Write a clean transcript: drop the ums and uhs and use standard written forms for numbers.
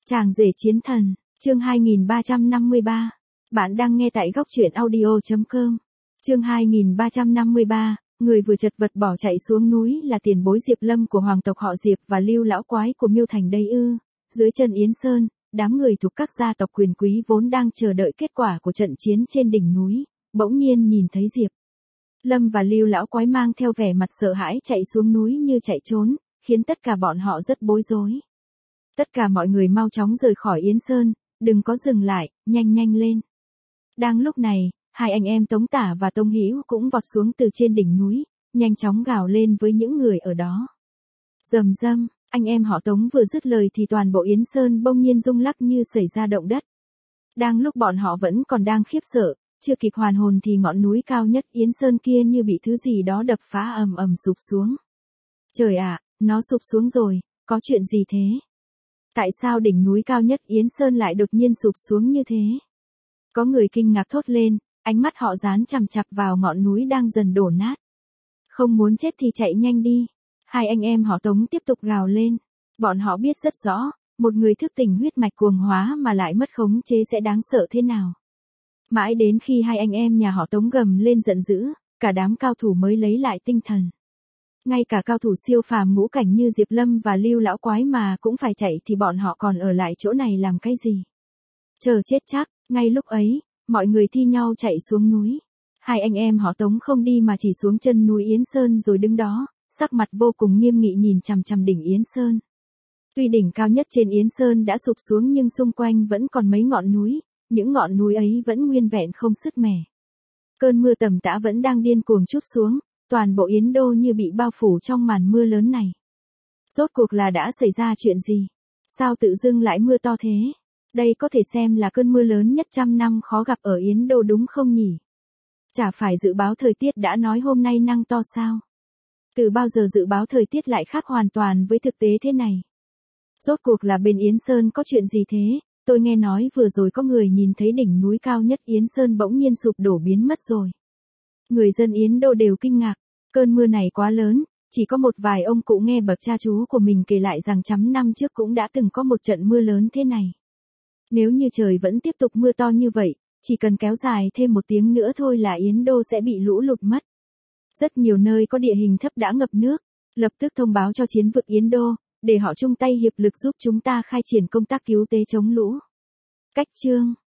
Chàng rể chiến thần, chương 2353. Bạn đang nghe tại góc truyện audio.com. Chương 2353, người vừa chật vật bỏ chạy xuống núi là tiền bối Diệp Lâm của hoàng tộc họ Diệp và Lưu lão quái của Miêu Thành đây ư? Dưới chân Yến Sơn, đám người thuộc các gia tộc quyền quý vốn đang chờ đợi kết quả của trận chiến trên đỉnh núi, bỗng nhiên nhìn thấy Diệp Lâm và Lưu lão quái mang theo vẻ mặt sợ hãi chạy xuống núi như chạy trốn, khiến tất cả bọn họ rất bối rối. Tất cả mọi người mau chóng rời khỏi Yến Sơn, đừng có dừng lại, nhanh nhanh lên. Đang lúc này, hai anh em Tống Tả và Tống Hữu cũng vọt xuống từ trên đỉnh núi, nhanh chóng gào lên với những người ở đó. Rầm rầm, anh em họ Tống vừa dứt lời thì toàn bộ Yến Sơn bỗng nhiên rung lắc như xảy ra động đất. Đang lúc bọn họ vẫn còn đang khiếp sợ, chưa kịp hoàn hồn thì ngọn núi cao nhất Yến Sơn kia như bị thứ gì đó đập phá ầm ầm sụp xuống. Trời ạ, nó sụp xuống rồi, có chuyện gì thế? Tại sao đỉnh núi cao nhất Yến Sơn lại đột nhiên sụp xuống như thế? Có người kinh ngạc thốt lên, ánh mắt họ dán chằm chằm vào ngọn núi đang dần đổ nát. Không muốn chết thì chạy nhanh đi. Hai anh em họ Tống tiếp tục gào lên. Bọn họ biết rất rõ, một người thức tỉnh huyết mạch cuồng hóa mà lại mất khống chế sẽ đáng sợ thế nào. Mãi đến khi hai anh em nhà họ Tống gầm lên giận dữ, cả đám cao thủ mới lấy lại tinh thần. Ngay cả cao thủ siêu phàm ngũ cảnh như Diệp Lâm và Lưu lão quái mà cũng phải chạy thì bọn họ còn ở lại chỗ này làm cái gì? Chờ chết chắc. Ngay lúc ấy, mọi người thi nhau chạy xuống núi. Hai anh em họ Tống không đi mà chỉ xuống chân núi Yến Sơn rồi đứng đó, sắc mặt vô cùng nghiêm nghị nhìn chằm chằm đỉnh Yến Sơn. Tuy đỉnh cao nhất trên Yến Sơn đã sụp xuống nhưng xung quanh vẫn còn mấy ngọn núi, những ngọn núi ấy vẫn nguyên vẹn không sứt mẻ. Cơn mưa tầm tã vẫn đang điên cuồng trút xuống, toàn bộ Yến Đô như bị bao phủ trong màn mưa lớn này. Rốt cuộc là đã xảy ra chuyện gì? Sao tự dưng lại mưa to thế? Đây có thể xem là cơn mưa lớn nhất trăm năm khó gặp ở Yến Đô đúng không nhỉ? Chả phải dự báo thời tiết đã nói hôm nay nắng to sao? Từ bao giờ dự báo thời tiết lại khác hoàn toàn với thực tế thế này? Rốt cuộc là bên Yến Sơn có chuyện gì thế? Tôi nghe nói vừa rồi có người nhìn thấy đỉnh núi cao nhất Yến Sơn bỗng nhiên sụp đổ biến mất rồi. Người dân Yến Đô đều kinh ngạc, cơn mưa này quá lớn, chỉ có một vài ông cụ nghe bậc cha chú của mình kể lại rằng trăm năm trước cũng đã từng có một trận mưa lớn thế này. Nếu như trời vẫn tiếp tục mưa to như vậy, chỉ cần kéo dài thêm một tiếng nữa thôi là Yến Đô sẽ bị lũ lụt mất. Rất nhiều nơi có địa hình thấp đã ngập nước, lập tức thông báo cho chiến vực Yến Đô, để họ chung tay hiệp lực giúp chúng ta khai triển công tác cứu tế chống lũ. Cách chương